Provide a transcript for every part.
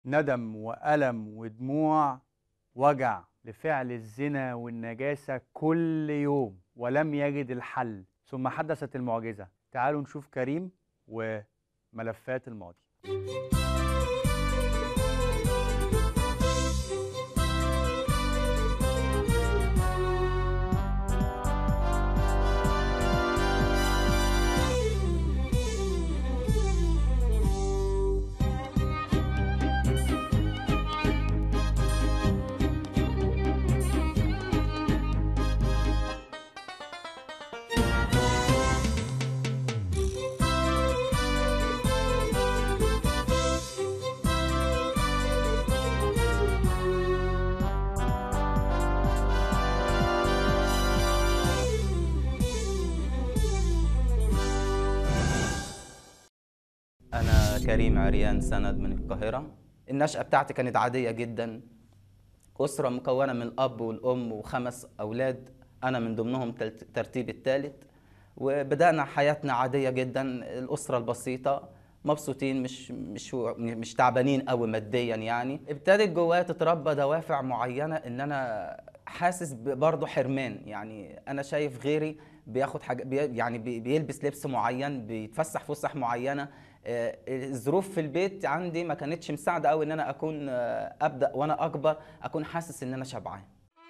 ندم وألم ودموع وجع لفعل الزنا والنجاسة كل يوم ولم يجد الحل، ثم حدثت المعجزة. تعالوا نشوف كريم وملفات الماضي. أنا كريم عريان سند من القاهرة. النشأة بتاعتي كانت عادية جدا، أسرة مكونة من الأب والأم و5 أولاد، أنا من ضمنهم ترتيب الثالث. وبدأنا حياتنا عادية جدا، الأسرة البسيطة، مبسوطين، مش تعبانين قوي ماديا. يعني ابتدت جوايا تتربى دوافع معينة إن أنا حاسس برضه حرمان. يعني أنا شايف غيري بياخد حاجة، يعني بيلبس لبس معين، بيتفسح فسح معينة. الظروف في البيت عندي ما كانتش مساعده قوي ان انا اكون ابدا وانا اكبر اكون حاسس ان انا شبعان.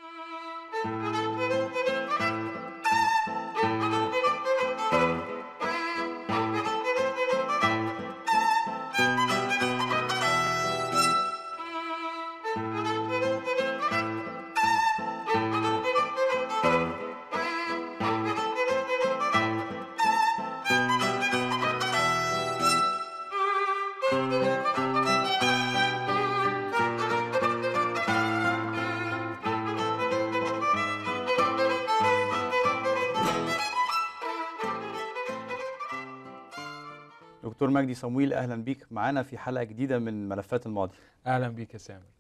دكتور مجدي صمويل، أهلا بيك معانا في حلقة جديدة من ملفات الماضي. اهلا بيك يا سامر.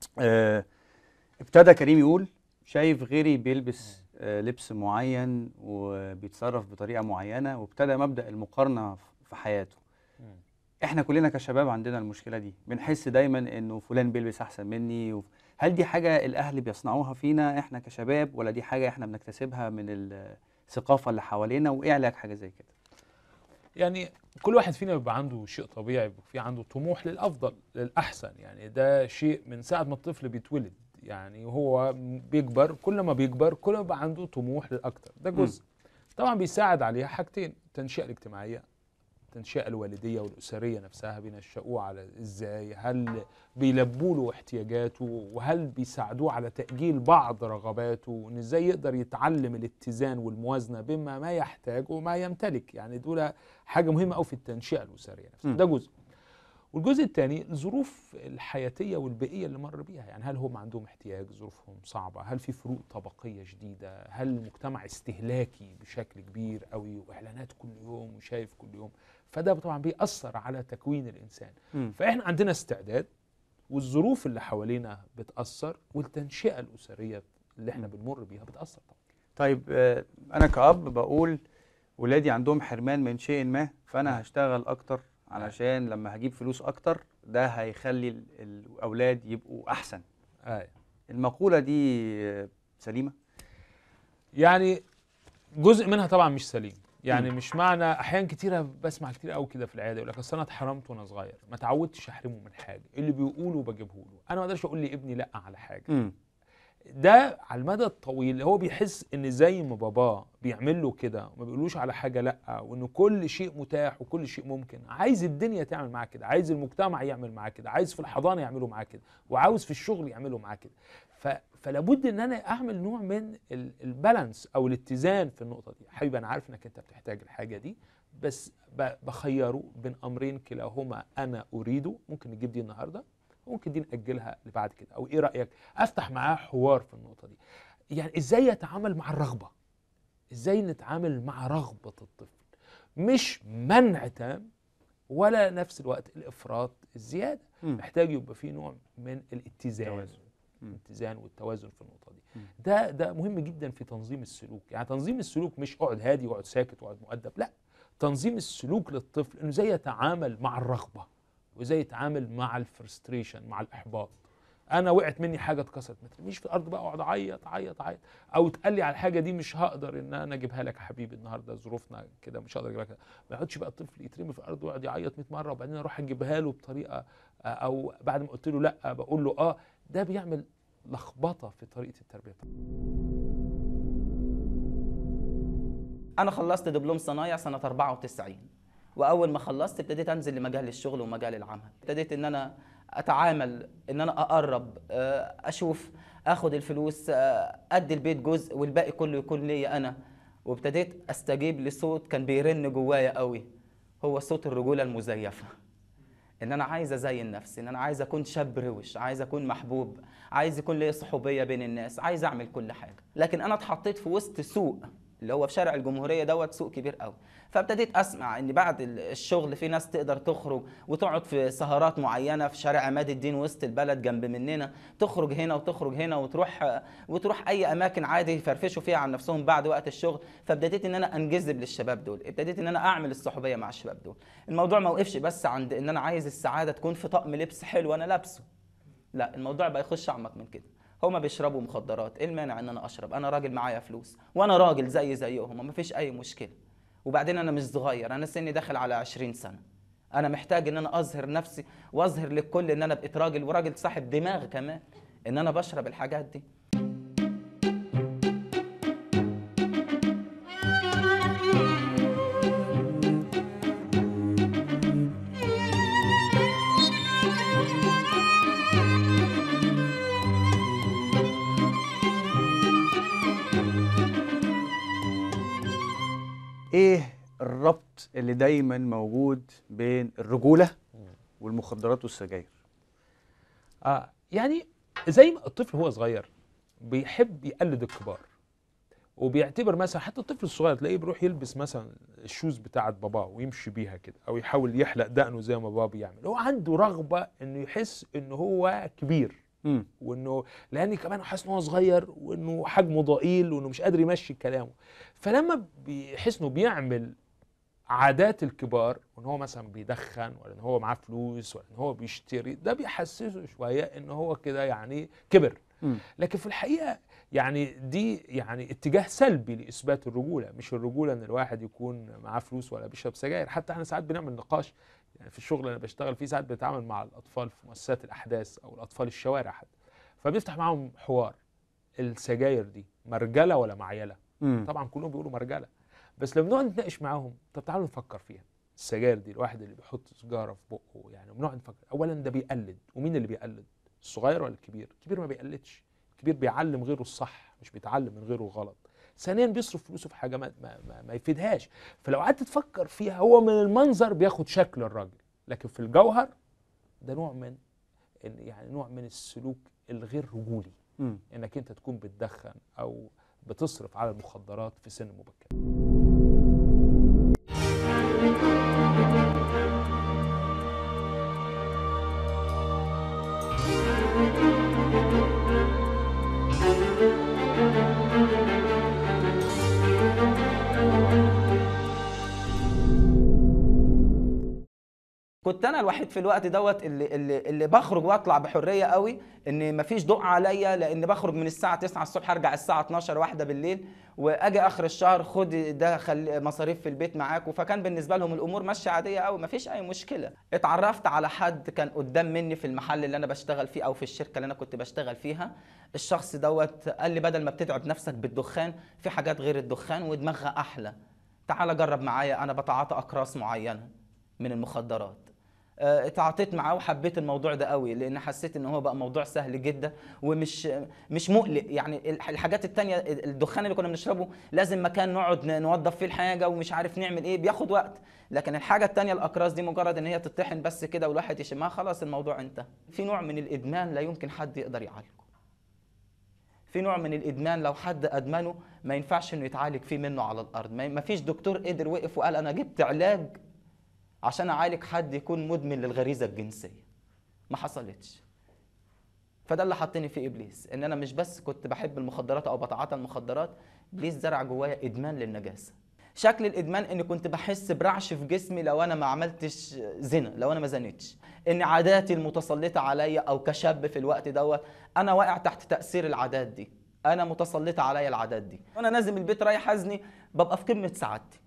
ابتدى كريم يقول شايف غيري بيلبس لبس معين وبيتصرف بطريقة معينة، وابتدى مبدأ المقارنة في حياته. احنا كلنا كشباب عندنا المشكلة دي، بنحس دايما انه فلان بيلبس احسن مني. هل دي حاجة الاهل بيصنعوها فينا احنا كشباب، ولا دي حاجة احنا بنكتسبها من الثقافة اللي حوالينا؟ وايه علاج حاجة زي كده؟ يعني كل واحد فينا بيبقى عنده شيء طبيعي، بيبقى في عنده طموح للافضل للاحسن. يعني ده شيء من ساعة ما الطفل بيتولد، يعني هو بيكبر، كل ما بيكبر كل ما بيبقى عنده طموح للاكتر. ده جزء طبعا بيساعد عليها حاجتين: التنشئة الاجتماعية، التنشئة الوالدية والأسرية نفسها بينشأوه على إزاي، هل بيلبوا له احتياجاته، وهل بيساعدوه على تأجيل بعض رغباته، وإن إزاي يقدر يتعلم الاتزان والموازنة بين ما يحتاج وما يمتلك. يعني دول حاجة مهمة أوي في التنشئة الأسرية نفسها. ده جزء. والجزء الثاني الظروف الحياتية والبيئية اللي مر بيها. يعني هل هم عندهم احتياج، ظروفهم صعبة، هل في فروق طبقية شديدة، هل المجتمع استهلاكي بشكل كبير قوي وإعلانات كل يوم وشايف كل يوم. فده طبعا بيأثر على تكوين الإنسان. فإحنا عندنا استعداد، والظروف اللي حوالينا بتأثر، والتنشئة الأسرية اللي احنا بنمر بيها بتأثر طبعا. طيب أنا كأب بقول ولادي عندهم حرمان من شيء ما، فأنا هشتغل أكتر علشان لما هجيب فلوس أكتر ده هيخلي الأولاد يبقوا أحسن. المقولة دي سليمة؟ يعني جزء منها طبعا مش سليم. يعني مش معنى احيان كتيره بسمع كتير قوي كده في العياده يقول لك اصل انا اتحرمت وانا صغير، ما اتعودتش احرمه من حاجه، اللي بيقوله بجيبه له، انا ما اقدرش اقول لابني لا على حاجه. ده على المدى الطويل هو بيحس ان زي ما باباه بيعمل له كده وما بيقولوش على حاجه لا، وانه كل شيء متاح وكل شيء ممكن، عايز الدنيا تعمل معاه كده، عايز المجتمع يعمل معاه كده، عايز في الحضانه يعملوا معاه كده، وعاوز في الشغل يعملوا معاه كده. فلابد ان انا اعمل نوع من البالانس او الاتزان في النقطه دي. حبيبي انا عارف انك انت بتحتاج الحاجه دي، بس بخيره بين امرين كلاهما انا اريده. ممكن نجيب دي النهارده، ممكن دي نأجلها لبعد كده، او ايه رأيك؟ افتح معاه حوار في النقطة دي. يعني ازاي يتعامل مع الرغبة، ازاي نتعامل مع رغبة الطفل، مش منع تام ولا نفس الوقت الافراط الزيادة. محتاج يبقى فيه نوع من الاتزان، الاتزان والتوازن في النقطة دي. ده مهم جدا في تنظيم السلوك. يعني تنظيم السلوك مش اقعد هادي واقعد ساكت واقعد مؤدب، لا، تنظيم السلوك للطفل انه ازاي يتعامل مع الرغبة، وازاي يتعامل مع الفرستريشن، مع الاحباط. انا وقعت مني حاجه اتكسرت، ما ترميش في الارض بقى اقعد اعيط عيط عيط، او تقول لي على الحاجه دي مش هقدر ان انا اجيبها لك يا حبيبي النهارده ظروفنا كده مش هقدر اجيبها لك. ما يقعدش بقى الطفل يترمي في الارض ويقعد يعيط 100 مره وبعدين اروح اجيبها له بطريقه او بعد ما قلت له لا بقول له ده بيعمل لخبطه في طريقه التربيه. انا خلصت دبلوم صنايع سنه 94، واول ما خلصت ابتديت انزل لمجال الشغل ومجال العمل. ابتديت ان انا اتعامل، ان انا اقرب، اشوف، اخد الفلوس، ادي البيت جزء والباقي كله يكون ليا انا. وابتديت استجيب لصوت كان بيرن جوايا قوي، هو صوت الرجوله المزيفه. ان انا عايز ازين نفسي، ان انا عايز اكون شاب روش، عايز اكون محبوب، عايز يكون ليا صحوبيه بين الناس، عايز اعمل كل حاجه. لكن انا اتحطيت في وسط سوق اللي هو في شارع الجمهوريه دوت، سوق كبير قوي. فابتديت اسمع ان بعد الشغل في ناس تقدر تخرج وتقعد في سهرات معينه في شارع عماد الدين وسط البلد جنب مننا، تخرج هنا وتخرج هنا وتروح اي اماكن عادي يفرفشوا فيها عن نفسهم بعد وقت الشغل. فابتديت ان انا انجذب للشباب دول، ابتديت ان انا اعمل الصحوبيه مع الشباب دول. الموضوع ما وقفش بس عند ان انا عايز السعاده تكون في طقم لبس حلو انا لابسه، لا، الموضوع بقى يخش اعمق من كده. هما بيشربوا مخدرات، ايه المانع ان انا اشرب؟ انا راجل معايا فلوس وانا راجل زيهم، ما فيش اي مشكله. وبعدين انا مش صغير، انا سني داخل على 20 سنه. انا محتاج ان انا اظهر نفسي واظهر للكل ان انا بقيت راجل، وراجل صاحب دماغ كمان، ان انا بشرب الحاجات دي. ايه الربط اللي دايما موجود بين الرجولة والمخدرات والسجاير؟ يعني زي ما الطفل هو صغير بيحب يقلد الكبار، وبيعتبر مثلا حتى الطفل الصغير تلاقيه بيروح يلبس مثلا الشوز بتاعت باباه ويمشي بيها كده، او يحاول يحلق دقنه زي ما باباه بيعمل. هو عنده رغبه انه يحس انه هو كبير، وانه لان كمان حاسس ان هو صغير وانه حجمه ضئيل وانه مش قادر يمشي كلامه. فلما بيحس انه بيعمل عادات الكبار، وان هو مثلا بيدخن ولا ان هو معاه فلوس ولا ان هو بيشتري، ده بيحسسه شويه ان هو كده يعني كبر. لكن في الحقيقه يعني دي يعني اتجاه سلبي لاثبات الرجوله. مش الرجوله ان الواحد يكون معاه فلوس ولا بيشرب سجاير. حتى احنا ساعات بنعمل نقاش يعني في الشغل اللي انا بشتغل فيه، ساعات بنتعامل مع الاطفال في مؤسسات الاحداث او الاطفال الشوارع حتى، فبنفتح معاهم حوار: السجاير دي مرجله ولا معيله؟ طبعا كلهم بيقولوا مرجله، بس لما بنقعد نتناقش معاهم طب تعالوا نفكر فيها. السجاير دي الواحد اللي بيحط سيجاره في بقه يعني، بنقعد نفكر اولا ده بيقلد، ومين اللي بيقلد؟ الصغير ولا الكبير؟ الكبير ما بيقلدش، الكبير بيعلم غيره الصح مش بيتعلم من غيره غلط. ثانيا بيصرف فلوسه في حاجه ما يفيدهاش. فلو قعدت تفكر فيها هو من المنظر بياخد شكل الراجل، لكن في الجوهر ده نوع من يعني نوع من السلوك الغير رجولي، انك انت تكون بتدخن او بتصرف على المخدرات في سن مبكر. كنت انا الوحيد في الوقت دوت اللي بخرج واطلع بحريه قوي، ان مفيش ضوء عليا، لان بخرج من الساعه 9 الصبح ارجع الساعه 12 واحده بالليل، واجي اخر الشهر خد ده مصاريف في البيت معاك. فكان بالنسبه لهم الامور ماشيه عاديه قوي، مفيش اي مشكله. اتعرفت على حد كان قدام مني في المحل اللي انا بشتغل فيه او في الشركه اللي انا كنت بشتغل فيها. الشخص دوت قال لي بدل ما بتتعب نفسك بالدخان، في حاجات غير الدخان ودماغها احلى، تعال جرب معايا، انا بتعاطى اقراص معينه من المخدرات. اتعاطيت معاه وحبيت الموضوع ده قوي، لان حسيت ان هو بقى موضوع سهل جدا ومش مقلق. يعني الحاجات التانية الدخان اللي كنا بنشربه لازم مكان نقعد نوضف فيه الحاجه ومش عارف نعمل ايه، بياخد وقت. لكن الحاجه التانية الاقراص دي مجرد ان هي تطحن بس كده والواحد يشمها خلاص الموضوع انتهى. في نوع من الادمان لا يمكن حد يقدر يعالجه. في نوع من الادمان لو حد ادمنه ما ينفعش انه يتعالج فيه منه على الارض. ما فيش دكتور قدر وقف وقال انا جبت علاج عشان اعالج حد يكون مدمن للغريزه الجنسيه. ما حصلتش. فده اللي حطني في ابليس، ان انا مش بس كنت بحب المخدرات او بتعاطى المخدرات، ابليس زرع جوايا ادمان للنجاسه. شكل الادمان اني كنت بحس برعش في جسمي لو انا ما عملتش زنا، لو انا ما زنيتش، ان عاداتي المتسلطه عليا او كشاب في الوقت دوت انا واقع تحت تاثير العادات دي، انا متسلطه عليا العادات دي، وانا نازل من البيت رايح ازني ببقى في قمه سعادتي.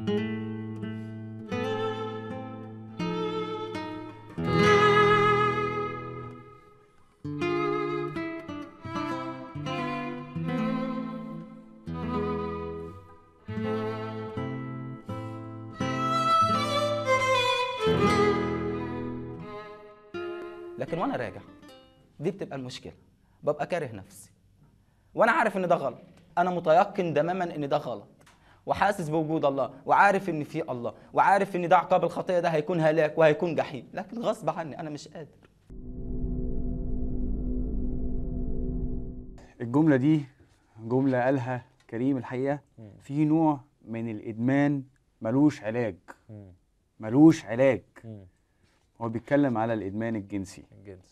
لكن وانا راجع دي بتبقى المشكله، ببقى كاره نفسي وانا عارف ان ده غلط، انا متيقن تماما ان ده غلط، وحاسس بوجود الله، وعارف ان في الله، وعارف ان ده عقاب الخطيه ده هيكون هلاك وهيكون جحيم، لكن غصب عني انا مش قادر. الجملة دي جملة قالها كريم الحقيقة. في نوع من الإدمان ملوش علاج، ملوش علاج. هو بيتكلم على الإدمان الجنسي.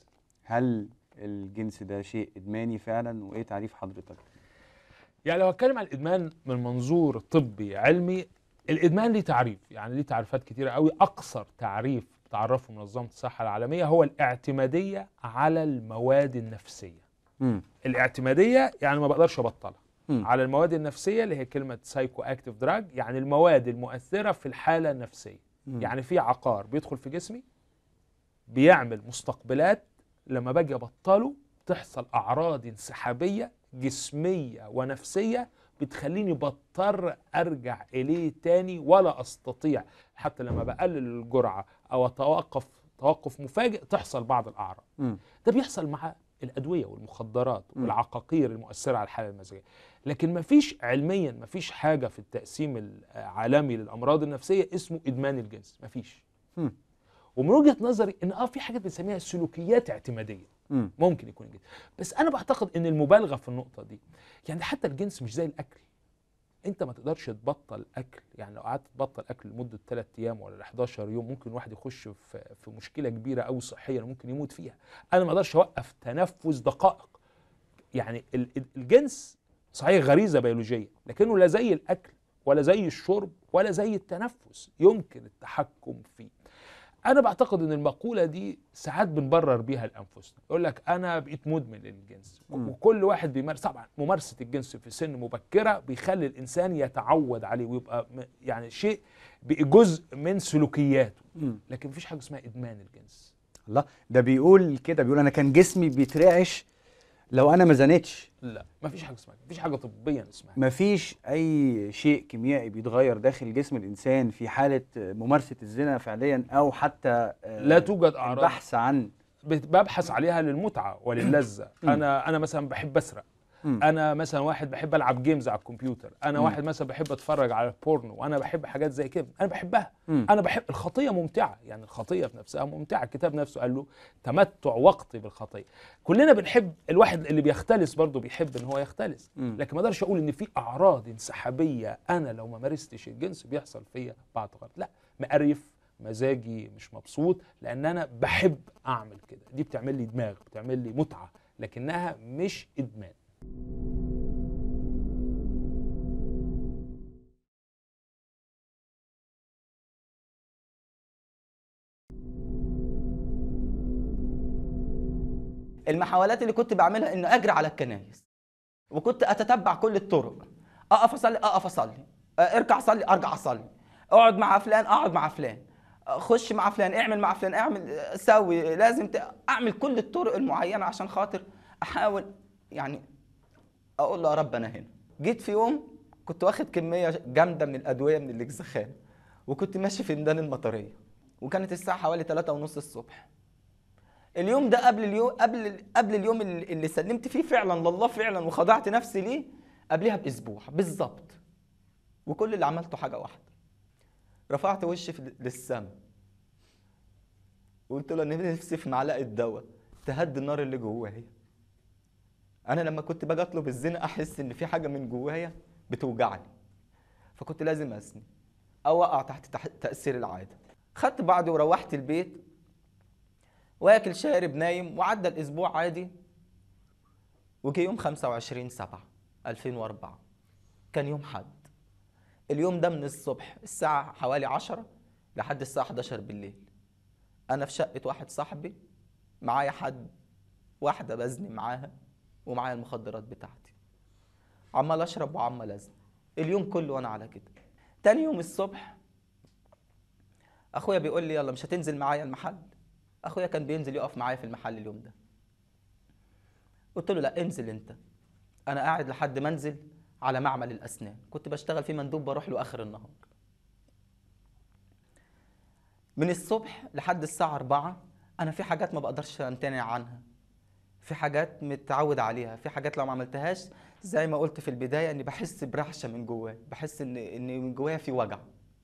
هل الجنس ده شيء إدماني فعلا؟ وإيه تعريف حضرتك؟ يعني لو اتكلم عن الادمان من منظور طبي علمي، الادمان ليه تعريف، يعني ليه تعريفات كتيره قوي. اقصر تعريف تعرفه منظمه الصحه العالميه هو الاعتماديه على المواد النفسيه. الاعتماديه يعني ما بقدرش ابطلها. على المواد النفسيه اللي هي كلمه سايكو اكتيف دراج، يعني المواد المؤثره في الحاله النفسيه. يعني في عقار بيدخل في جسمي بيعمل مستقبلات، لما باجي ابطله تحصل اعراض انسحابيه جسميه ونفسيه بتخليني بضطر ارجع اليه تاني، ولا استطيع حتى لما بقلل الجرعه او توقف مفاجئ تحصل بعض الاعراض. ده بيحصل مع الادويه والمخدرات والعقاقير المؤثره على الحاله المزاجيه. لكن مفيش علميا، مفيش حاجه في التقسيم العالمي للامراض النفسيه اسمه ادمان الجنس، مفيش. ومن وجهه نظري ان في حاجات بنسميها سلوكيات اعتماديه، ممكن يكون الجنس. بس انا بعتقد ان المبالغه في النقطه دي، يعني حتى الجنس مش زي الاكل. انت ما تقدرش تبطل اكل، يعني لو قعدت تبطل اكل لمده 3 ايام ولا 11 يوم ممكن واحد يخش في مشكله كبيره قوي صحيه ممكن يموت فيها. انا ما اقدرش اوقف تنفس دقائق. يعني الجنس صحيح غريزه بيولوجيه، لكنه لا زي الاكل ولا زي الشرب ولا زي التنفس يمكن التحكم فيه. أنا بعتقد إن المقولة دي ساعات بنبرر بيها لأنفسنا، يقول لك أنا بقيت مدمن للجنس، وكل واحد بيمارس. طبعا ممارسة الجنس في سن مبكرة بيخلي الإنسان يتعود عليه ويبقى يعني شيء جزء من سلوكياته، لكن مفيش حاجة اسمها إدمان الجنس. الله، ده بيقول كده، بيقول أنا كان جسمي بيترعش لو أنا ما زنيتش. لا، مفيش حاجة اسمها، مفيش حاجة طبيا اسمها. مفيش أي شيء كيميائي بيتغير داخل جسم الإنسان في حالة ممارسة الزنا فعليا، أو حتى لا توجد أعراض البحث عن ببحث عليها للمتعة وللذة. أنا مثلا بحب أسرق، أنا مثلا واحد بحب ألعب جيمز على الكمبيوتر، أنا واحد مثلا بحب أتفرج على البورنو، وأنا بحب حاجات زي كده، أنا بحبها. أنا بحب الخطية، ممتعة، يعني الخطية في نفسها ممتعة. الكتاب نفسه قال له تمتع وقتي بالخطية. كلنا بنحب، الواحد اللي بيختلس برضه بيحب إن هو يختلس، لكن ما اقدرش أقول إن في أعراض انسحابية أنا لو ما مارستش الجنس بيحصل فيا بعض غلط. لا، مقرف، مزاجي مش مبسوط، لأن أنا بحب أعمل كده. دي بتعمل لي دماغ، بتعمل لي متعة، لكنها مش إدمان. المحاولات اللي كنت بعملها إن أجري على الكنايس، وكنت أتتبع كل الطرق، أقف أصلي، ارجع صلي، أرجع أصلي، اقعد مع فلان، أقعد مع فلان، خش مع فلان، اعمل مع فلان، اعمل، سوي، لازم اعمل كل الطرق المعينه عشان خاطر احاول يعني اقول له يا رب انا هنا. جيت في يوم كنت واخد كميه جامده من الادويه من الاكزخان، وكنت ماشي في ميدان المطريه، وكانت الساعه حوالي 3:30 الصبح. اليوم ده قبل اليوم اللي سلمت فيه فعلا لله فعلا وخضعت نفسي ليه، قبلها باسبوع بالظبط. وكل اللي عملته حاجه واحده، رفعت وشي للسما وقلت له انا نفسي في معلقه دواء تهدي النار اللي جوايا. انا لما كنت باجي اطلب الزنا احس ان في حاجه من جوايا بتوجعني، فكنت لازم اسمي او اقع تحت تاثير العاده. خدت بعضي وروحت البيت، واكل شارب نايم، وعدى الاسبوع عادي. وجي يوم 25/7/2004 كان يوم حد، اليوم ده من الصبح الساعة حوالي 10 لحد الساعة 11 بالليل أنا في شقة واحد صاحبي، معايا واحدة بزني معاها، ومعايا المخدرات بتاعتي، عمال أشرب وعمال أزني اليوم كله وأنا على كده. تاني يوم الصبح أخويا بيقول لي يلا مش هتنزل معايا المحل؟ أخويا كان بينزل يقف معايا في المحل اليوم ده. قلت له لا انزل أنت، أنا قاعد لحد ما أنزل على معمل الأسنان، كنت بشتغل فيه مندوب بروح له آخر النهار. من الصبح لحد الساعة 4 أنا في حاجات ما بقدرش أمتنع عنها، في حاجات متعود عليها، في حاجات لو ما عملتهاش زي ما قلت في البداية إني بحس برعشة من جوايا، بحس إن من جوايا في وجع.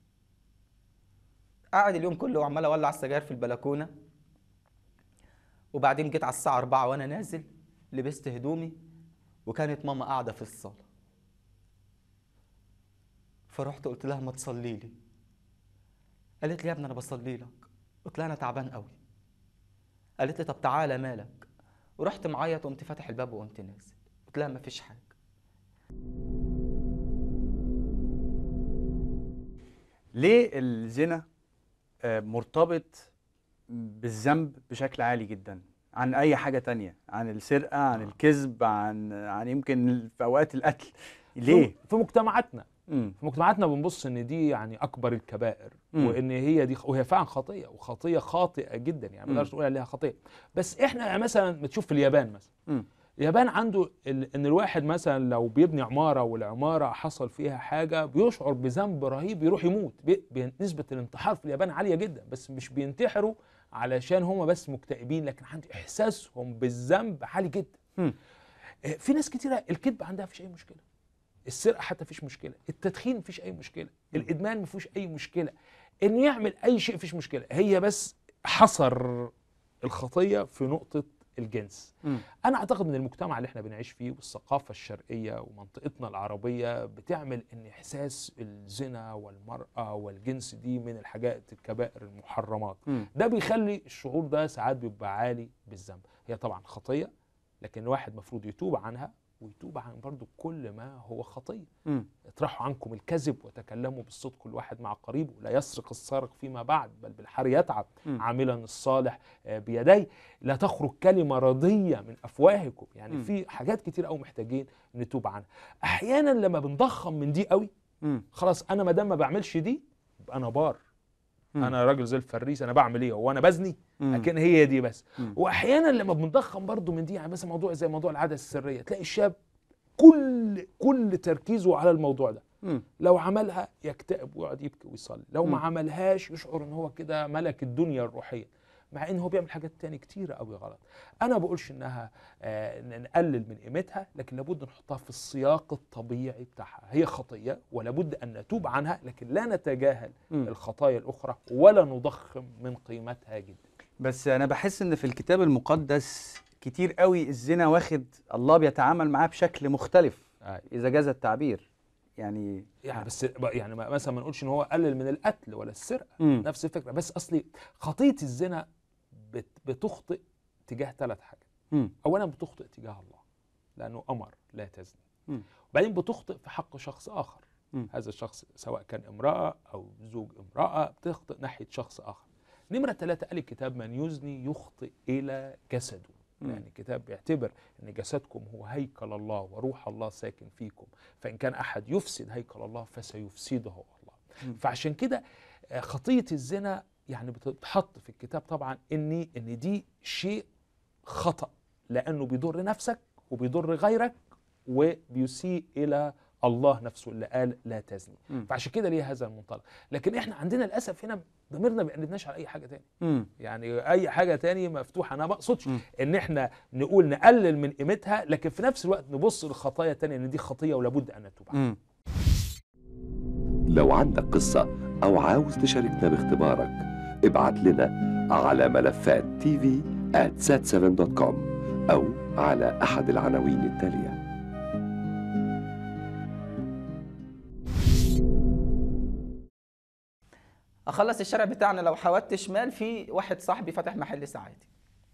قاعد اليوم كله وعمال أولع السجاير في البلكونة. وبعدين جيت على الساعة 4 وأنا نازل لبست هدومي، وكانت ماما قاعدة في الصالة، فرحت قلت لها ما تصلي لي. قالت لي يا ابني أنا بصلي لك. قلت لها أنا تعبان قوي. قالت لي طب تعالى مالك. ورحت معيط وقمت فاتح الباب وقمت نازل. قلت لها مفيش حاجة. ليه الزنا مرتبط بالذنب بشكل عالي جدا عن اي حاجه تانية، عن السرقه، عن الكذب، عن يمكن في اوقات القتل؟ ليه في مجتمعاتنا في مجتمعاتنا بنبص ان دي يعني اكبر الكبائر، وان هي دي وهي فعلا خطيه، وخطيه خاطئه جدا، يعني ما نقدرش نقول عليها خطيه. بس احنا مثلا بتشوف في اليابان مثلا، اليابان عنده ان الواحد مثلا لو بيبني عماره والعماره حصل فيها حاجه بيشعر بذنب رهيب يروح يموت. نسبه الانتحار في اليابان عاليه جدا، بس مش بينتحروا علشان هم بس مكتئبين، لكن عند احساسهم بالذنب عالي جدا. في ناس كتيره الكذب عندها مفيش اي مشكله، السرقه حتى مفيش مشكله، التدخين مفيش اي مشكله، الادمان مفيش اي مشكله، انه يعمل اي شيء مفيش مشكله. هي بس حصر الخطيه في نقطه الجنس. انا اعتقد ان المجتمع اللي احنا بنعيش فيه والثقافه الشرقيه ومنطقتنا العربيه بتعمل ان احساس الزنا والمراه والجنس دي من الحاجات الكبائر المحرمات. ده بيخلي الشعور ده ساعات بيبقى عالي بالذنب. هي طبعا خطيه، لكن الواحد المفروض يتوب عنها، ويتوب عن برضو كل ما هو خطيه. اطرحوا عنكم الكذب وتكلموا بالصدق كل واحد مع قريبه، لا يسرق السارق فيما بعد بل بالحر يتعب عاملا الصالح بيديه، لا تخرج كلمه رضيه من افواهكم. يعني في حاجات كتير قوي محتاجين نتوب عنها. احيانا لما بنضخم من دي قوي خلاص انا ما دام ما بعملش دي يبقى انا بار، انا راجل زي الفريس، انا بعمل ايه وانا بزني؟ لكن هي دي بس. واحيانا لما بنضخم برضو من دي، يعني مثلا موضوع زي موضوع العاده السريه، تلاقي الشاب كل تركيزه على الموضوع ده. لو عملها يكتئب ويقعد يبكي ويصلي، لو ما عملهاش يشعر ان هو كده ملك الدنيا الروحيه، مع ان هو بيعمل حاجات تاني كتيره قوي غلط. انا بقولش انها نقلل من قيمتها، لكن لابد نحطها في السياق الطبيعي بتاعها. هي خطيه ولابد ان نتوب عنها، لكن لا نتجاهل الخطايا الاخرى ولا نضخم من قيمتها جدا. بس انا بحس ان في الكتاب المقدس كتير قوي الزنا واخد الله بيتعامل معاه بشكل مختلف، اذا جاز التعبير. يعني بس يعني مثلا ما نقولش ان هو قلل من القتل ولا السرقه، نفس الفكره. بس اصلي خطيه الزنا بتخطئ تجاه 3 حاجات. اولا بتخطئ تجاه الله لانه امر لا تزني، وبعدين بتخطئ في حق شخص اخر. هذا الشخص سواء كان امراه او زوج امراه، بتخطئ ناحيه شخص اخر. نمرة 3 قال الكتاب من يزني يخطئ إلى جسده. يعني الكتاب بيعتبر أن جسدكم هو هيكل الله وروح الله ساكن فيكم، فإن كان أحد يفسد هيكل الله فسيفسده الله. فعشان كده خطية الزنا يعني بتتحط في الكتاب طبعا إن دي شيء خطأ، لأنه بيضر نفسك وبيضر غيرك وبيسيء إلى الله نفسه اللي قال لا تزني. فعشان كده ليه هذا المنطلق. لكن احنا عندنا للاسف هنا ضميرنا ما بيقلبناش على اي حاجه تاني. يعني اي حاجه تاني مفتوحه. انا ما اقصدش ان احنا نقول نقلل من قيمتها، لكن في نفس الوقت نبص للخطايا التانيه ان دي خطيه ولابد ان نتوب عنها. لو عندك قصه او عاوز تشاركنا باختبارك، ابعت لنا على ملفات tv@sat7.com او على احد العناوين التاليه. اخلص الشارع بتاعنا لو حودت شمال في واحد صاحبي فتح محل ساعاتي.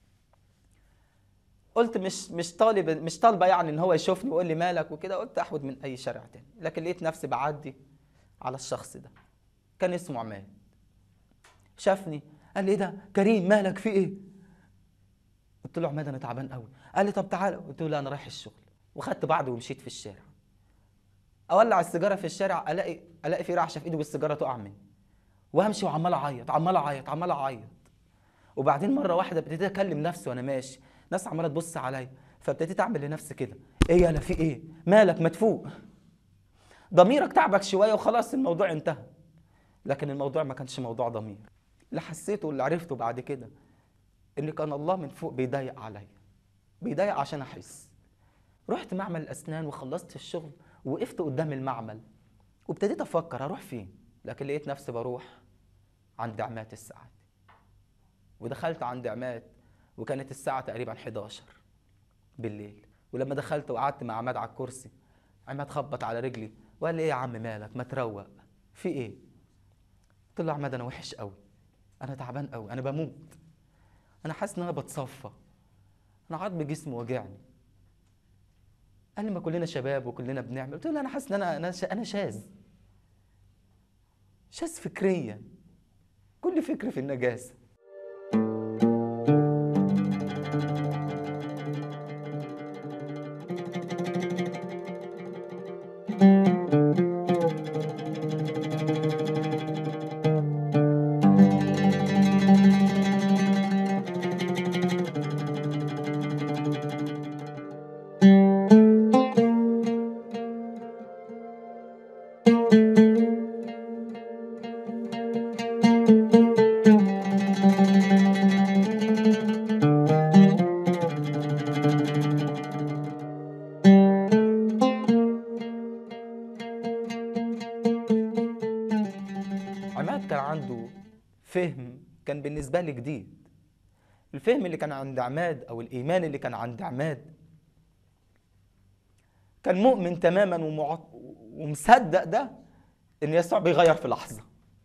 قلت مش طالبه يعني ان هو يشوفني ويقول لي مالك وكده، قلت احود من اي شارع تاني. لكن لقيت نفسي بعدي على الشخص ده، كان اسمه عماد. شافني قال لي ايه ده كريم مالك في ايه؟ قلت له عماد انا تعبان قوي. قال لي طب تعالى. قلت له لا انا رايح الشغل. وخدت بعضي ومشيت في الشارع. اولع السيجاره في الشارع، الاقي في رعشه في ايدي والسيجاره تقع مني، وامشي وعمال اعيط عمال اعيط عمال اعيط. وبعدين مره واحده ابتديت اكلم نفسي وانا ماشي، ناس عماله تبص عليا، فابتديت اعمل لنفسي كده، ايه يالا في ايه؟ مالك ما تفوق؟ ضميرك تعبك شويه وخلاص الموضوع انتهى. لكن الموضوع ما كانش موضوع ضمير. اللي حسيته واللي عرفته بعد كده ان كان الله من فوق بيضايق عليا، بيضايق عشان احس. رحت معمل الاسنان وخلصت الشغل، وقفت قدام المعمل وابتديت افكر اروح فين، لكن لقيت نفسي بروح عند عماد الساعات. ودخلت عند عماد وكانت الساعه تقريبا 11 بالليل. ولما دخلت وقعدت مع عماد على الكرسي، عماد خبط على رجلي وقال لي ايه يا عم مالك ما تروق في ايه؟ قلت له يا عماد انا وحش قوي، انا تعبان قوي، انا بموت، انا حاسس ان انا بتصفى، انا عظم جسمي واجعني. قال لي ما كلنا شباب وكلنا بنعمل. قلت له انا حاسس ان انا شاذ فكريا، كل فكري في النجاسه. عماد كان عنده فهم كان بالنسبة لي جديد. الفهم اللي كان عند عماد أو الإيمان اللي كان عند عماد، كان مؤمن تماما ومصدق ده إن يسوع بيغير في لحظة.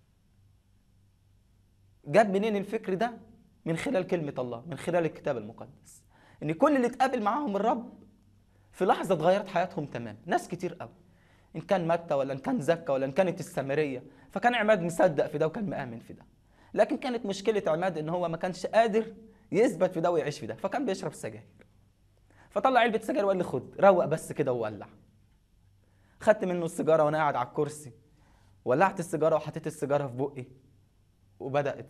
جاب منين الفكر ده؟ من خلال كلمة الله، من خلال الكتاب المقدس، إن كل اللي اتقابل معاهم الرب في لحظة اتغيرت حياتهم تماما. ناس كتير قوي، إن كان متى ولا إن كان زكا ولا إن كانت السامرية، فكان عماد مصدق في ده وكان مآمن في ده. لكن كانت مشكلة عماد إن هو ما كانش قادر يثبت في ده ويعيش في ده، فكان بيشرب سجاير. فطلع علبة سجاير وقال لي خد روق بس كده وولع. خدت منه السيجارة وأنا قاعد على الكرسي، ولعت السيجارة وحطيت السيجارة في بقي، وبدأت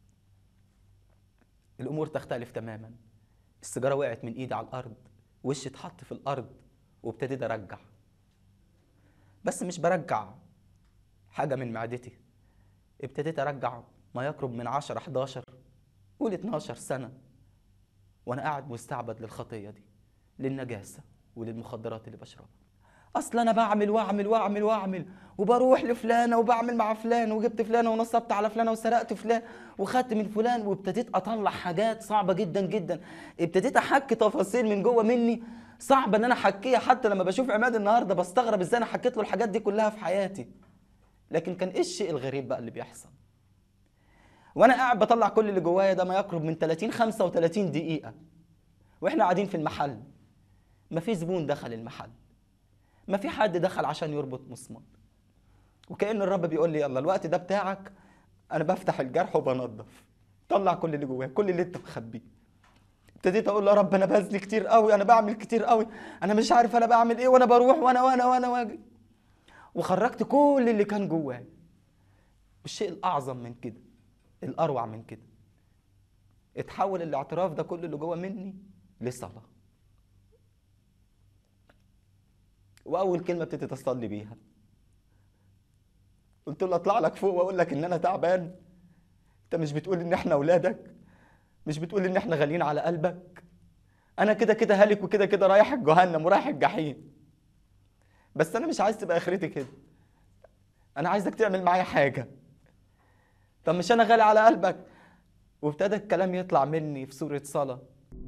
الأمور تختلف تماما. السيجارة وقعت من إيدي على الأرض، وشي اتحط في الأرض، وابتديت أرجع. بس مش برجع حاجة من معدتي، ابتديت أرجع ما يقرب من 10 11 قول 12 سنة وأنا قاعد مستعبد للخطية دي، للنجاسة وللمخدرات اللي بشربها. أصل أنا بعمل وأعمل وأعمل وأعمل، وبروح لفلانة وبعمل مع فلان، وجبت فلانة ونصبت على فلانة وسرقت فلان وخدت من فلان، وابتديت أطلع حاجات صعبة جدا جدا. ابتديت أحكي تفاصيل من جوه مني صعبة إن أنا أحكيها. حتى لما بشوف عماد النهاردة بستغرب إزاي أنا حكيت له الحاجات دي كلها في حياتي. لكن كان إيه الشيء الغريب بقى اللي بيحصل؟ وأنا قاعد بطلع كل اللي جوايا ده ما يقرب من 30-35 دقيقة، وإحنا قاعدين في المحل، ما في زبون دخل المحل، ما في حد دخل عشان يربط مسمار. وكأن الرب بيقول لي يلا الوقت ده بتاعك، أنا بفتح الجرح وبنظف، طلع كل اللي جواك، كل اللي أنت مخبيه. ابتديت أقول له يا رب أنا بذل كتير قوي، أنا بعمل كتير قوي، أنا مش عارف أنا بعمل إيه، وأنا بروح وأنا واجي. وخرجت كل اللي كان جواي. والشيء الأعظم من كده، الأروع من كده، اتحول الاعتراف ده كل اللي جوا مني لصلاة. وأول كلمة ابتديت أصلي بيها، قلت له أطلع لك فوق وأقول لك إن أنا تعبان؟ أنت مش بتقول إن إحنا أولادك؟ مش بتقول إن إحنا غاليين على قلبك؟ أنا كده كده هالك وكده كده رايح الجهنم ورايح الجحيم، بس أنا مش عايز تبقى آخرتي كده، أنا عايزك تعمل معايا حاجة. طب مش أنا غالي على قلبك؟ وابتدى الكلام يطلع مني في صورة صلاة.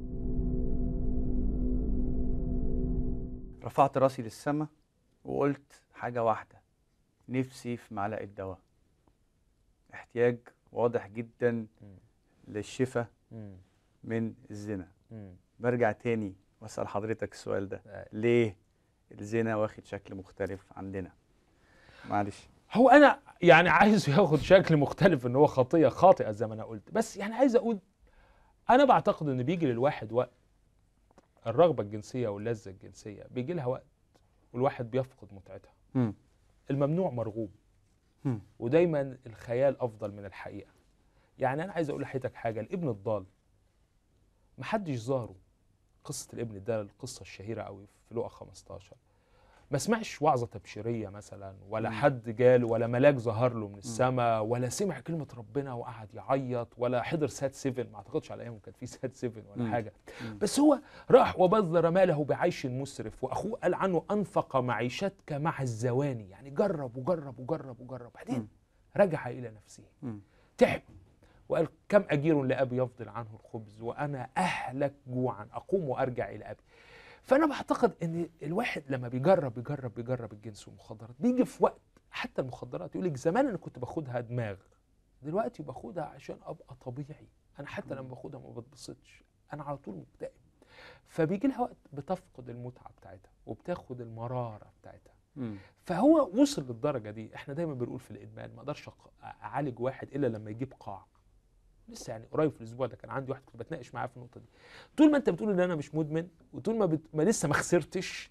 رفعت راسي للسماء وقلت حاجة واحدة، نفسي في معلقة دواء. احتياج واضح جدا للشفاء من الزنا. برجع تاني واسأل حضرتك السؤال ده، ليه الزنا واخد شكل مختلف عندنا؟ معلش. هو انا يعني عايز ياخد شكل مختلف ان هو خطيه خاطئه زي ما انا قلت، بس يعني عايز اقول انا بعتقد ان بيجي للواحد وقت الرغبه الجنسيه واللذه الجنسيه بيجي لها وقت والواحد بيفقد متعتها. الممنوع مرغوب، ودايما الخيال افضل من الحقيقه. يعني انا عايز اقول لحضرتك حاجه، الابن الضال محدش زاره. قصه الابن ده القصه الشهيره قوي في لقا 15، ما سمعش وعظه تبشيريه مثلا، ولا حد جاله، ولا ملاك ظهر له من السماء، ولا سمع كلمه ربنا وقعد يعيط، ولا حضر سات 7، ما اعتقدش على ايامه كان في سات 7 ولا حاجه. بس هو راح وبذل ماله بعيش مسرف، واخوه قال عنه انفق معيشتك مع الزواني، يعني جرب وجرب وجرب وجرب، بعدين رجع الى نفسه تعب وقال كم اجير لابي يفضل عنه الخبز وانا اهلك جوعا، اقوم وارجع الى ابي. فأنا بعتقد إن الواحد لما بيجرب الجنس والمخدرات بيجي في وقت، حتى المخدرات يقول لك زمان أنا كنت باخدها دماغ، دلوقتي باخدها عشان أبقى طبيعي. أنا حتى لما باخدها ما بتبسطش، أنا على طول مكتئب. فبيجي لها وقت بتفقد المتعة بتاعتها وبتاخد المرارة بتاعتها. فهو وصل للدرجة دي. إحنا دايما بنقول في الإدمان ما أقدرش أعالج واحد إلا لما يجيب قاع. لسه يعني قريب في الاسبوع ده كان عندي واحد كنت بتناقش معاه في النقطه دي. طول ما انت بتقول ان انا مش مدمن، وطول ما لسه ما خسرتش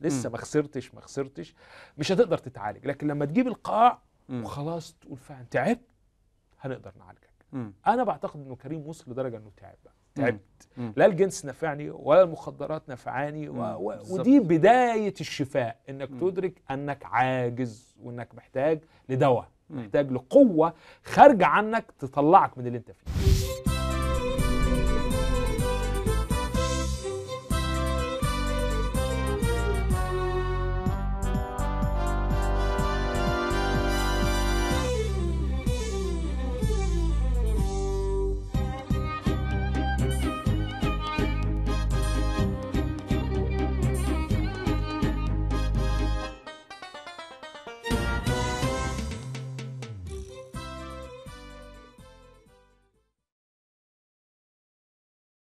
مش هتقدر تتعالج. لكن لما تجيب القاع وخلاص تقول فعلا تعبت، هنقدر نعالجك. انا بعتقد انه كريم وصل لدرجه انه تعبت. لا الجنس نفعني ولا المخدرات نفعاني، ودي بدايه الشفاء، انك تدرك انك عاجز وانك محتاج لدواء، محتاج لقوه خارجه عنك تطلعك من اللي انت فيه.